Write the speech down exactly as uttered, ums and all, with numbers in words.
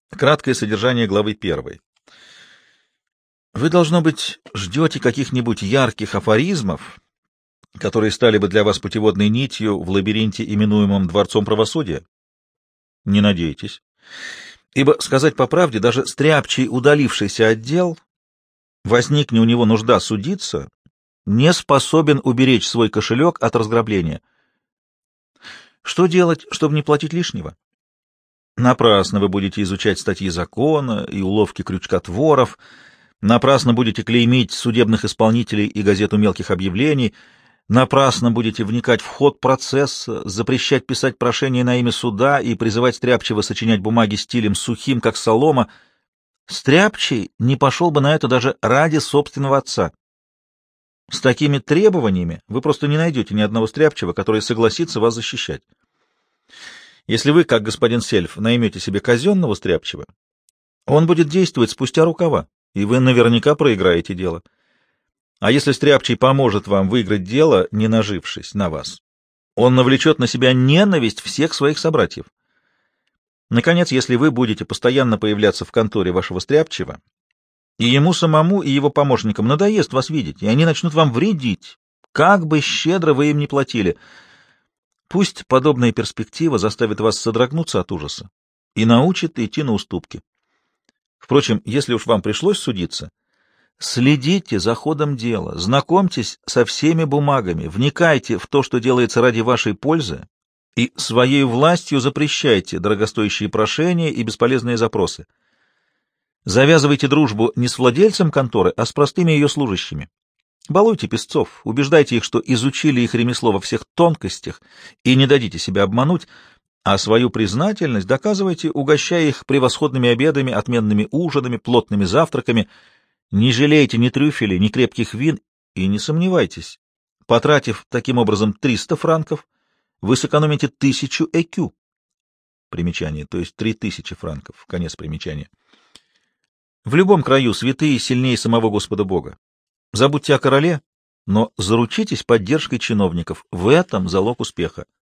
Краткое содержание главы первой. Вы, должно быть, ждете каких-нибудь ярких афоризмов, которые стали бы для вас путеводной нитью в лабиринте, именуемом Дворцом правосудия? Не надейтесь. Ибо, сказать по правде, даже стряпчий удалившийся отдел, возникне у него нужда судиться, не способен уберечь свой кошелек от разграбления. Что делать, чтобы не платить лишнего? Напрасно вы будете изучать статьи закона и уловки крючкотворов, напрасно будете клеймить судебных исполнителей и газету мелких объявлений, напрасно будете вникать в ход процесса, запрещать писать прошения на имя суда и призывать Стряпчего сочинять бумаги стилем сухим, как солома. Стряпчий не пошел бы на это даже ради собственного отца. С такими требованиями вы просто не найдете ни одного Стряпчего, который согласится вас защищать. Если вы, как господин Сельф, наймете себе казенного Стряпчего, он будет действовать спустя рукава, и вы наверняка проиграете дело. А если Стряпчий поможет вам выиграть дело, не нажившись на вас, он навлечет на себя ненависть всех своих собратьев. Наконец, если вы будете постоянно появляться в конторе вашего Стряпчего, и ему самому, и его помощникам надоест вас видеть, и они начнут вам вредить, как бы щедро вы им ни платили. Пусть подобная перспектива заставит вас содрогнуться от ужаса и научит идти на уступки. Впрочем, если уж вам пришлось судиться, следите за ходом дела, знакомьтесь со всеми бумагами, вникайте в то, что делается ради вашей пользы, и своей властью запрещайте дорогостоящие прошения и бесполезные запросы. Завязывайте дружбу не с владельцем конторы, а с простыми ее служащими. Балуйте песцов, убеждайте их, что изучили их ремесло во всех тонкостях и не дадите себя обмануть, а свою признательность доказывайте, угощая их превосходными обедами, отменными ужинами, плотными завтраками. Не жалейте ни трюфелей, ни крепких вин, и не сомневайтесь, потратив таким образом триста франков, вы сэкономите тысячу экю. Примечание, то есть три тысячи франков. Конец примечания. В любом краю святые сильнее самого Господа Бога. Забудьте о короле, но заручитесь поддержкой чиновников. В этом залог успеха.